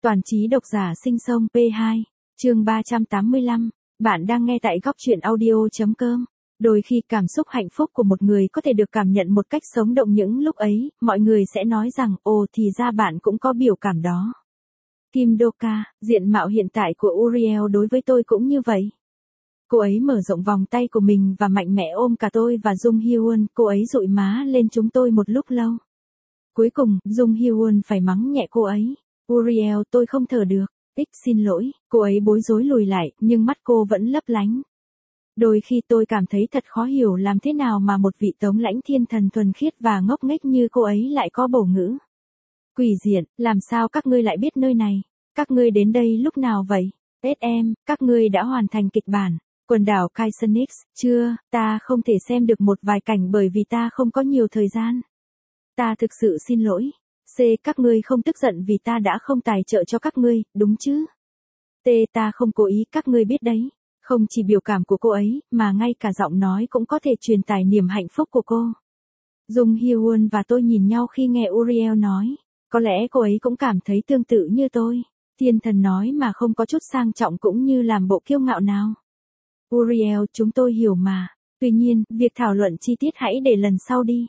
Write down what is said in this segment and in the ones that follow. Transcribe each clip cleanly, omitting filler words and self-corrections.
Toàn trí độc giả sinh sông P2, chương 385, bạn đang nghe tại góc truyện audio.com. Đôi khi cảm xúc hạnh phúc của một người có thể được cảm nhận một cách sống động, những lúc ấy, mọi người sẽ nói rằng, ồ thì ra bạn cũng có biểu cảm đó. Kim Do-ka, diện mạo hiện tại của Uriel đối với tôi cũng như vậy. Cô ấy mở rộng vòng tay của mình và mạnh mẽ ôm cả tôi và Jung Hyun, cô ấy dụi má lên chúng tôi một lúc lâu. Cuối cùng, Jung Hyun phải mắng nhẹ cô ấy. Uriel, tôi không thở được. Xin lỗi, cô ấy bối rối lùi lại, nhưng mắt cô vẫn lấp lánh. Đôi khi tôi cảm thấy thật khó hiểu làm thế nào mà một vị tống lãnh thiên thần thuần khiết và ngốc nghếch như cô ấy lại có bổ ngữ. Quỷ diện, làm sao các ngươi lại biết nơi này? Các ngươi đến đây lúc nào vậy? Các ngươi đã hoàn thành kịch bản. Quần đảo Kaisenix, chưa, ta không thể xem được một vài cảnh bởi vì ta không có nhiều thời gian. Ta thực sự xin lỗi. Các ngươi không tức giận vì ta đã không tài trợ cho các ngươi, đúng chứ? Ta không cố ý, các ngươi biết đấy. Không chỉ biểu cảm của cô ấy, mà ngay cả giọng nói cũng có thể truyền tải niềm hạnh phúc của cô. Jung Hyun và tôi nhìn nhau khi nghe Uriel nói. Có lẽ cô ấy cũng cảm thấy tương tự như tôi. Thiên thần nói mà không có chút sang trọng cũng như làm bộ kiêu ngạo nào. Uriel, chúng tôi hiểu mà. Tuy nhiên, việc thảo luận chi tiết hãy để lần sau đi.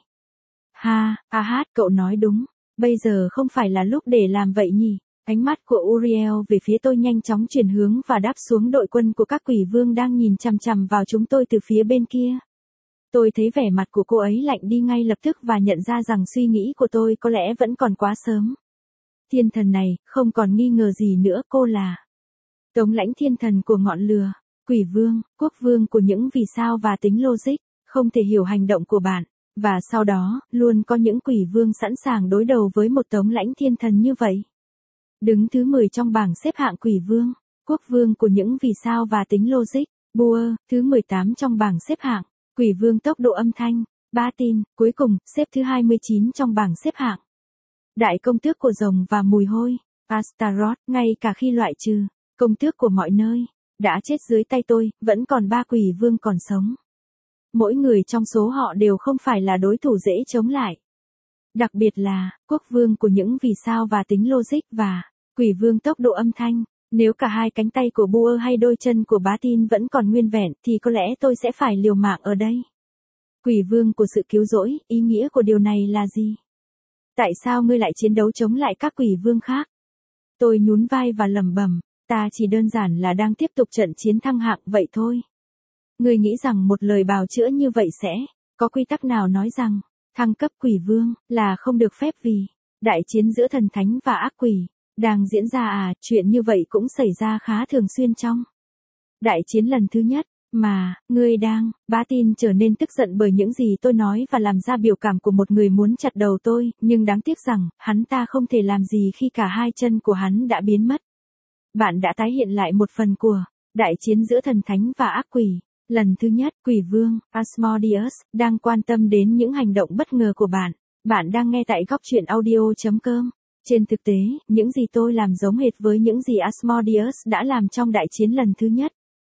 Cậu nói đúng. Bây giờ không phải là lúc để làm vậy nhỉ? Ánh mắt của Uriel về phía tôi nhanh chóng chuyển hướng và đáp xuống đội quân của các quỷ vương đang nhìn chằm chằm vào chúng tôi từ phía bên kia. Tôi thấy vẻ mặt của cô ấy lạnh đi ngay lập tức và nhận ra rằng suy nghĩ của tôi có lẽ vẫn còn quá sớm. Thiên thần này, không còn nghi ngờ gì nữa, cô là tống lãnh thiên thần của ngọn lửa, quỷ vương, quốc vương của những vì sao và tính logic, không thể hiểu hành động của bạn. Và sau đó, luôn có những quỷ vương sẵn sàng đối đầu với một tống lãnh thiên thần như vậy. Đứng thứ 10 trong bảng xếp hạng quỷ vương, quốc vương của những vì sao và tính logic, Buer, thứ 18 trong bảng xếp hạng, quỷ vương tốc độ âm thanh, Batin, cuối cùng, xếp thứ 29 trong bảng xếp hạng. Đại công tước của rồng và mùi hôi, Astaroth, ngay cả khi loại trừ, công tước của mọi nơi, đã chết dưới tay tôi, vẫn còn 3 quỷ vương còn sống. Mỗi người trong số họ đều không phải là đối thủ dễ chống lại. Đặc biệt là, quốc vương của những vì sao và tính logic và quỷ vương tốc độ âm thanh. Nếu cả hai cánh tay của Buer hay đôi chân của Batin vẫn còn nguyên vẹn thì có lẽ tôi sẽ phải liều mạng ở đây. Quỷ vương của sự cứu rỗi, ý nghĩa của điều này là gì? Tại sao ngươi lại chiến đấu chống lại các quỷ vương khác? Tôi nhún vai và lẩm bẩm, ta chỉ đơn giản là đang tiếp tục trận chiến thăng hạng vậy thôi. Ngươi nghĩ rằng một lời bào chữa như vậy sẽ có quy tắc nào nói rằng thăng cấp quỷ vương là không được phép vì đại chiến giữa thần thánh và ác quỷ đang diễn ra chuyện như vậy cũng xảy ra khá thường xuyên trong đại chiến lần thứ nhất mà ngươi đang. Batin trở nên tức giận bởi những gì tôi nói và làm ra biểu cảm của một người muốn chặt đầu tôi, nhưng đáng tiếc rằng hắn ta không thể làm gì khi cả hai chân của hắn đã biến mất. Bạn đã tái hiện lại một phần của đại chiến giữa thần thánh và ác quỷ. Lần thứ nhất, quỷ vương, Asmodeus, đang quan tâm đến những hành động bất ngờ của bạn. Bạn đang nghe tại góc truyện audio.com. Trên thực tế, những gì tôi làm giống hệt với những gì Asmodeus đã làm trong đại chiến lần thứ nhất.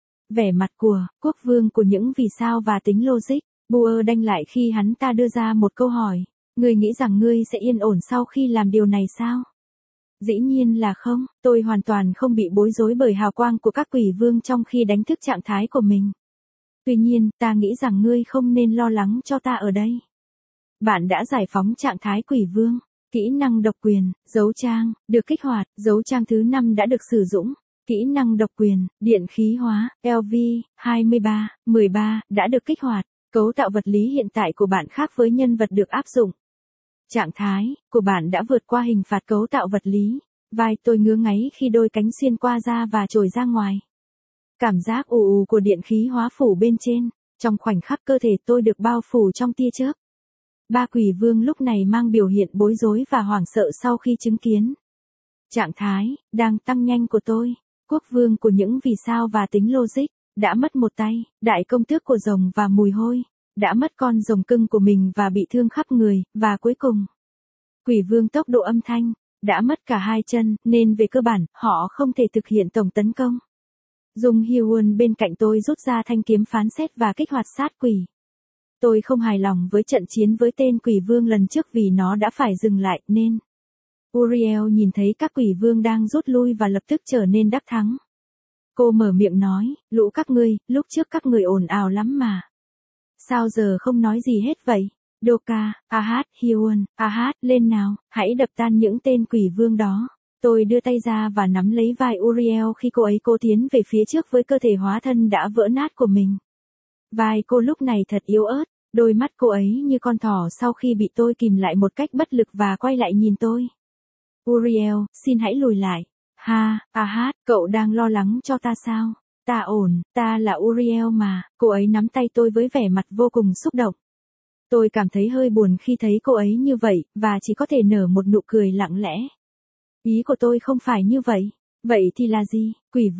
Vẻ mặt của quốc vương của những vì sao và tính logic, Buer đanh lại khi hắn ta đưa ra một câu hỏi. Ngươi nghĩ rằng ngươi sẽ yên ổn sau khi làm điều này sao? Dĩ nhiên là không, tôi hoàn toàn không bị bối rối bởi hào quang của các quỷ vương trong khi đánh thức trạng thái của mình. Tuy nhiên, ta nghĩ rằng ngươi không nên lo lắng cho ta ở đây. Bạn đã giải phóng trạng thái quỷ vương. Kỹ năng độc quyền, dấu trang, được kích hoạt, dấu trang thứ 5 đã được sử dụng. Kỹ năng độc quyền, điện khí hóa, LV-13 đã được kích hoạt. Cấu tạo vật lý hiện tại của bạn khác với nhân vật được áp dụng. Trạng thái của bạn đã vượt qua hình phạt cấu tạo vật lý. Vai tôi ngứa ngáy khi đôi cánh xuyên qua da và trồi ra ngoài. Cảm giác ù của điện khí hóa phủ bên trên. Trong khoảnh khắc cơ thể tôi được bao phủ trong tia chớp. 3 quỷ vương lúc này mang biểu hiện bối rối và hoảng sợ sau khi chứng kiến trạng thái đang tăng nhanh của tôi. Quốc vương của những vì sao và tính logic đã mất một tay. Đại công tước của rồng và mùi hôi đã mất con rồng cưng của mình và bị thương khắp người. Và cuối cùng, quỷ vương tốc độ âm thanh đã mất cả hai chân, nên về cơ bản họ không thể thực hiện tổng tấn công. Jung Hyun bên cạnh tôi rút ra thanh kiếm phán xét và kích hoạt sát quỷ. Tôi không hài lòng với trận chiến với tên quỷ vương lần trước vì nó đã phải dừng lại, nên Uriel nhìn thấy các quỷ vương đang rút lui và lập tức trở nên đắc thắng. Cô mở miệng nói, lũ các ngươi, lúc trước các người ồn ào lắm mà. Sao giờ không nói gì hết vậy? Doka, Ahad, Hyun, Ahad, lên nào, hãy đập tan những tên quỷ vương đó. Tôi đưa tay ra và nắm lấy vai Uriel khi cô ấy cố tiến về phía trước với cơ thể hóa thân đã vỡ nát của mình. Vai cô lúc này thật yếu ớt, đôi mắt cô ấy như con thỏ sau khi bị tôi kìm lại một cách bất lực và quay lại nhìn tôi. Uriel, xin hãy lùi lại. Ha, Ahad, cậu đang lo lắng cho ta sao? Ta ổn, ta là Uriel mà. Cô ấy nắm tay tôi với vẻ mặt vô cùng xúc động. Tôi cảm thấy hơi buồn khi thấy cô ấy như vậy, và chỉ có thể nở một nụ cười lặng lẽ. Ý của tôi không phải như vậy. Vậy thì là gì?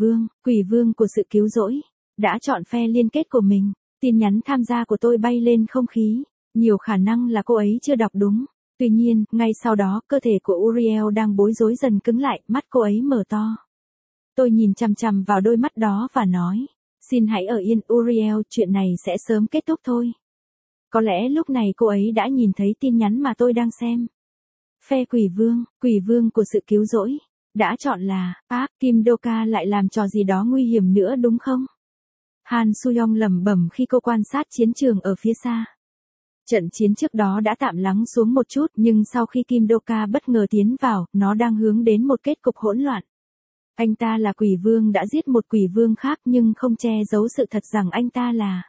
Quỷ vương của sự cứu rỗi, đã chọn phe liên kết của mình. Tin nhắn tham gia của tôi bay lên không khí. Nhiều khả năng là cô ấy chưa đọc đúng. Tuy nhiên, ngay sau đó, cơ thể của Uriel đang bối rối dần cứng lại, mắt cô ấy mở to. Tôi nhìn chằm chằm vào đôi mắt đó và nói, xin hãy ở yên Uriel, chuyện này sẽ sớm kết thúc thôi. Có lẽ lúc này cô ấy đã nhìn thấy tin nhắn mà tôi đang xem. Phe quỷ vương của sự cứu rỗi, đã chọn là, Kim Doka lại làm trò gì đó nguy hiểm nữa đúng không? Han Suyong lẩm bẩm khi cô quan sát chiến trường ở phía xa. Trận chiến trước đó đã tạm lắng xuống một chút, nhưng sau khi Kim Doka bất ngờ tiến vào, nó đang hướng đến một kết cục hỗn loạn. Anh ta là quỷ vương đã giết một quỷ vương khác nhưng không che giấu sự thật rằng anh ta là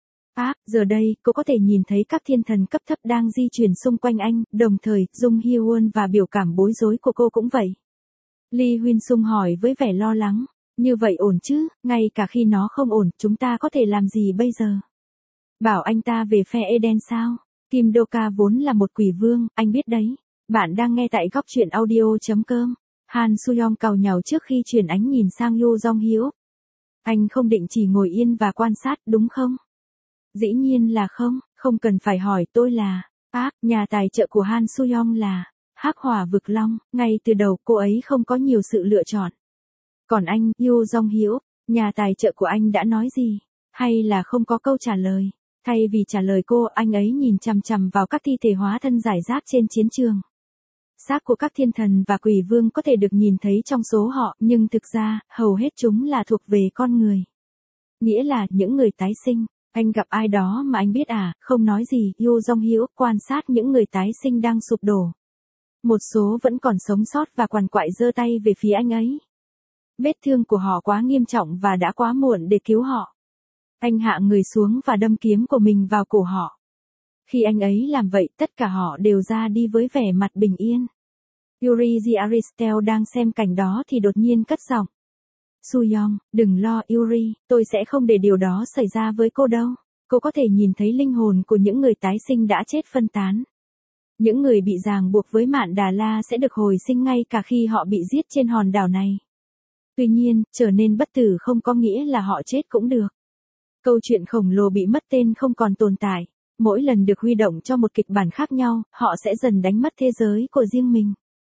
giờ đây, cô có thể nhìn thấy các thiên thần cấp thấp đang di chuyển xung quanh anh, đồng thời, Jung Hyun và biểu cảm bối rối của cô cũng vậy. Lee Huyên Sung hỏi với vẻ lo lắng, như vậy ổn chứ, ngay cả khi nó không ổn, chúng ta có thể làm gì bây giờ? Bảo anh ta về phe Eden sao? Kim Doka vốn là một quỷ vương, anh biết đấy. Bạn đang nghe tại góc truyện audio.com. Han Suyong càu nhàu trước khi chuyển ánh nhìn sang Yoo Jong Hyuk. Anh không định chỉ ngồi yên và quan sát, đúng không? Dĩ nhiên là không, không cần phải hỏi tôi là, nhà tài trợ của Han Suyong là, Hắc Hỏa Vực Long, ngay từ đầu cô ấy không có nhiều sự lựa chọn. Còn anh, Yoo Jong Hyuk, nhà tài trợ của anh đã nói gì? Hay là không có câu trả lời? Thay vì trả lời cô, anh ấy nhìn chằm chằm vào các thi thể hóa thân rải rác trên chiến trường. Xác của các thiên thần và quỷ vương có thể được nhìn thấy trong số họ, nhưng thực ra, hầu hết chúng là thuộc về con người. Nghĩa là, những người tái sinh. Anh gặp ai đó mà anh biết à, không nói gì, Yoo Jong Hyuk quan sát những người tái sinh đang sụp đổ. Một số vẫn còn sống sót và quằn quại giơ tay về phía anh ấy. Vết thương của họ quá nghiêm trọng và đã quá muộn để cứu họ. Anh hạ người xuống và đâm kiếm của mình vào cổ họ. Khi anh ấy làm vậy, tất cả họ đều ra đi với vẻ mặt bình yên. Yuri Aristel đang xem cảnh đó thì đột nhiên cất giọng. Suyong, đừng lo Yuri, tôi sẽ không để điều đó xảy ra với cô đâu. Cô có thể nhìn thấy linh hồn của những người tái sinh đã chết phân tán. Những người bị ràng buộc với Mạn Đà La sẽ được hồi sinh ngay cả khi họ bị giết trên hòn đảo này. Tuy nhiên, trở nên bất tử không có nghĩa là họ chết cũng được. Câu chuyện khổng lồ bị mất tên không còn tồn tại. Mỗi lần được huy động cho một kịch bản khác nhau, họ sẽ dần đánh mất thế giới của riêng mình.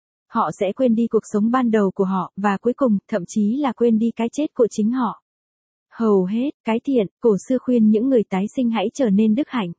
Họ sẽ quên đi cuộc sống ban đầu của họ, và cuối cùng, thậm chí là quên đi cái chết của chính họ. Hầu hết, cái thiện, cổ xưa khuyên những người tái sinh hãy trở nên đức hạnh.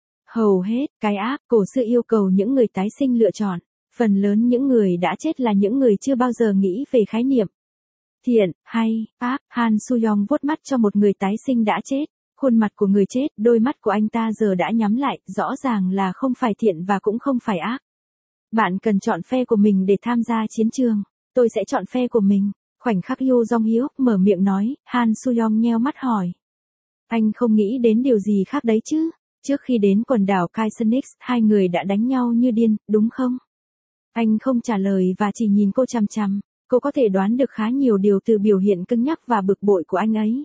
Hầu hết, cái ác, cổ xưa yêu cầu những người tái sinh lựa chọn. Phần lớn những người đã chết là những người chưa bao giờ nghĩ về khái niệm thiện, hay, ác. Han Suyong vuốt mắt cho một người tái sinh đã chết. Khuôn mặt của người chết, đôi mắt của anh ta giờ đã nhắm lại, rõ ràng là không phải thiện và cũng không phải ác. Bạn cần chọn phe của mình để tham gia chiến trường. Tôi sẽ chọn phe của mình. Khoảnh khắc Yoo Jong Hyuk mở miệng nói, Han Suyong nheo mắt hỏi. Anh không nghĩ đến điều gì khác đấy chứ? Trước khi đến quần đảo Kaisonix, hai người đã đánh nhau như điên, đúng không? Anh không trả lời và chỉ nhìn cô chằm chằm. Cô có thể đoán được khá nhiều điều từ biểu hiện cứng nhắc và bực bội của anh ấy.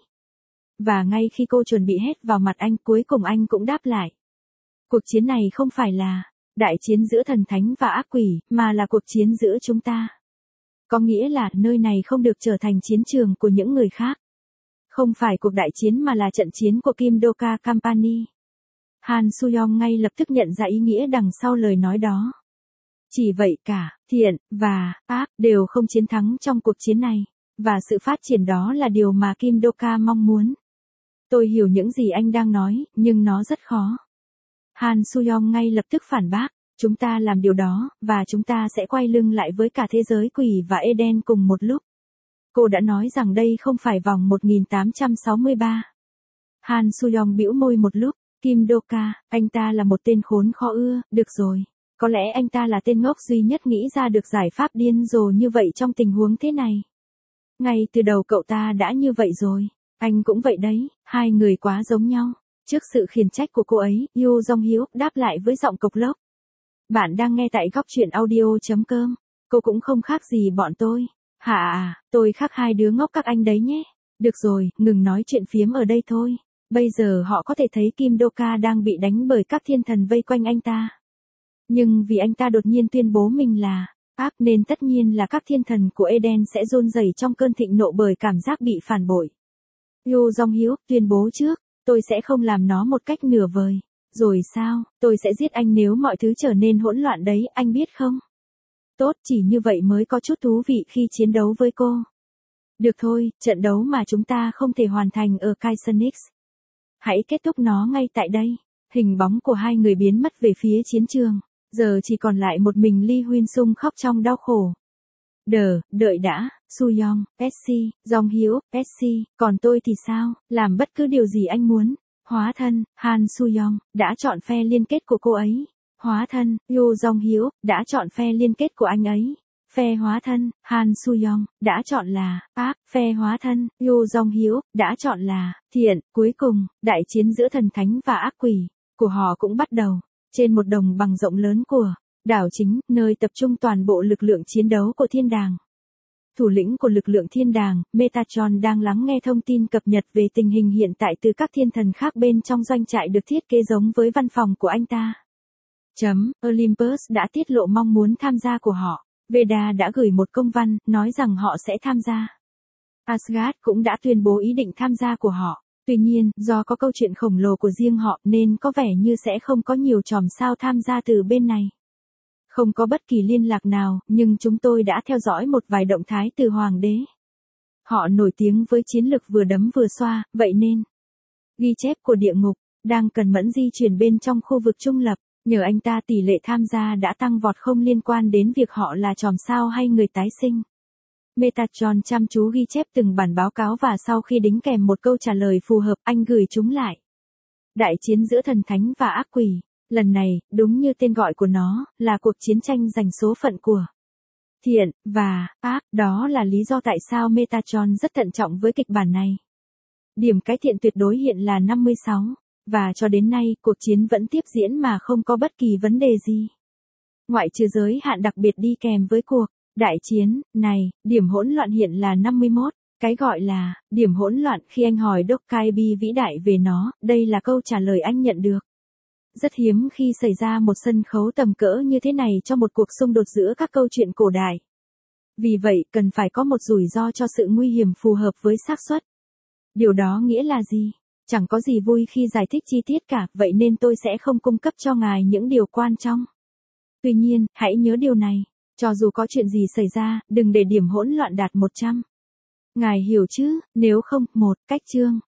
Và ngay khi cô chuẩn bị hét vào mặt anh, cuối cùng anh cũng đáp lại. Cuộc chiến này không phải là đại chiến giữa thần thánh và ác quỷ, mà là cuộc chiến giữa chúng ta. Có nghĩa là nơi này không được trở thành chiến trường của những người khác. Không phải cuộc đại chiến mà là trận chiến của Kim Doka Company. Han Suyong ngay lập tức nhận ra ý nghĩa đằng sau lời nói đó. Chỉ vậy cả, thiện và ác đều không chiến thắng trong cuộc chiến này, và sự phát triển đó là điều mà Kim Doka mong muốn. Tôi hiểu những gì anh đang nói, nhưng nó rất khó. Han Suyong ngay lập tức phản bác, Chúng ta làm điều đó, và chúng ta sẽ quay lưng lại với cả thế giới quỷ và Eden cùng một lúc. Cô đã nói rằng đây không phải vòng 1863. Han Soo-young bĩu môi một lúc, Kim Do-ka, anh ta là một tên khốn khó ưa, được rồi. Có lẽ anh ta là tên ngốc duy nhất nghĩ ra được giải pháp điên rồ như vậy trong tình huống thế này. Ngay từ đầu cậu ta đã như vậy rồi. Anh cũng vậy đấy, hai người quá giống nhau. Trước sự khiển trách của cô ấy, Yoo Jong-hyuk đáp lại với giọng cộc lốc. Bạn đang nghe tại góc truyện audio.com. Cô cũng không khác gì bọn tôi. Hả à, tôi khác hai đứa ngốc các anh đấy nhé. Được rồi, ngừng nói chuyện phiếm ở đây thôi. Bây giờ họ có thể thấy Kim Do-ka đang bị đánh bởi các thiên thần vây quanh anh ta. Nhưng vì anh ta đột nhiên tuyên bố mình là ác nên tất nhiên là các thiên thần của Eden sẽ run rẩy trong cơn thịnh nộ bởi cảm giác bị phản bội. Yoo Jong-hyuk tuyên bố trước, tôi sẽ không làm nó một cách nửa vời. Rồi sao, tôi sẽ giết anh nếu mọi thứ trở nên hỗn loạn đấy, anh biết không? Tốt, chỉ như vậy mới có chút thú vị khi chiến đấu với cô. Được thôi, trận đấu mà chúng ta không thể hoàn thành ở Kaisonix. Hãy kết thúc nó ngay tại đây. Hình bóng của hai người biến mất về phía chiến trường. Giờ chỉ còn lại một mình Lee Huyên Sung khóc trong đau khổ. Đợi đã, Soo-young, Pepsi, Jong-hyuk, Pepsi, còn tôi thì sao, làm bất cứ điều gì anh muốn. Hóa thân, Han Soo-young, đã chọn phe liên kết của cô ấy. Hóa thân, Yoo Jong-hyuk, đã chọn phe liên kết của anh ấy. Phe hóa thân, Han Soo-young, đã chọn là ác. Phe hóa thân, Yoo Jong-hyuk, đã chọn là thiện. Cuối cùng, đại chiến giữa thần thánh và ác quỷ của họ cũng bắt đầu. Trên một đồng bằng rộng lớn của đảo chính, nơi tập trung toàn bộ lực lượng chiến đấu của thiên đàng. Thủ lĩnh của lực lượng thiên đàng, Metatron đang lắng nghe thông tin cập nhật về tình hình hiện tại từ các thiên thần khác bên trong doanh trại được thiết kế giống với văn phòng của anh ta. Olympus đã tiết lộ mong muốn tham gia của họ. Veda đã gửi một công văn, nói rằng họ sẽ tham gia. Asgard cũng đã tuyên bố ý định tham gia của họ. Tuy nhiên, do có câu chuyện khổng lồ của riêng họ nên có vẻ như sẽ không có nhiều chòm sao tham gia từ bên này. Không có bất kỳ liên lạc nào, nhưng chúng tôi đã theo dõi một vài động thái từ Hoàng đế. Họ nổi tiếng với chiến lược vừa đấm vừa xoa, vậy nên ghi chép của địa ngục đang cần mẫn di chuyển bên trong khu vực trung lập. Nhờ anh ta tỷ lệ tham gia đã tăng vọt không liên quan đến việc họ là chòm sao hay người tái sinh. Metatron chăm chú ghi chép từng bản báo cáo và sau khi đính kèm một câu trả lời phù hợp anh gửi chúng lại. Đại chiến giữa thần thánh và ác quỷ. Lần này, đúng như tên gọi của nó, là cuộc chiến tranh giành số phận của thiện và ác. Đó là lý do tại sao Metatron rất thận trọng với kịch bản này. Điểm cái thiện tuyệt đối hiện là 56. Và cho đến nay, cuộc chiến vẫn tiếp diễn mà không có bất kỳ vấn đề gì. Ngoại trừ giới hạn đặc biệt đi kèm với cuộc đại chiến này, điểm hỗn loạn hiện là 51. Cái gọi là điểm hỗn loạn khi anh hỏi Dokkaebi vĩ đại về nó, đây là câu trả lời anh nhận được. Rất hiếm khi xảy ra một sân khấu tầm cỡ như thế này cho một cuộc xung đột giữa các câu chuyện cổ đại. Vì vậy, cần phải có một rủi ro cho sự nguy hiểm phù hợp với xác suất. Điều đó nghĩa là gì? Chẳng có gì vui khi giải thích chi tiết cả, vậy nên tôi sẽ không cung cấp cho ngài những điều quan trọng. Tuy nhiên, hãy nhớ điều này, cho dù có chuyện gì xảy ra, đừng để điểm hỗn loạn đạt 100. Ngài hiểu chứ, nếu không, cách chương.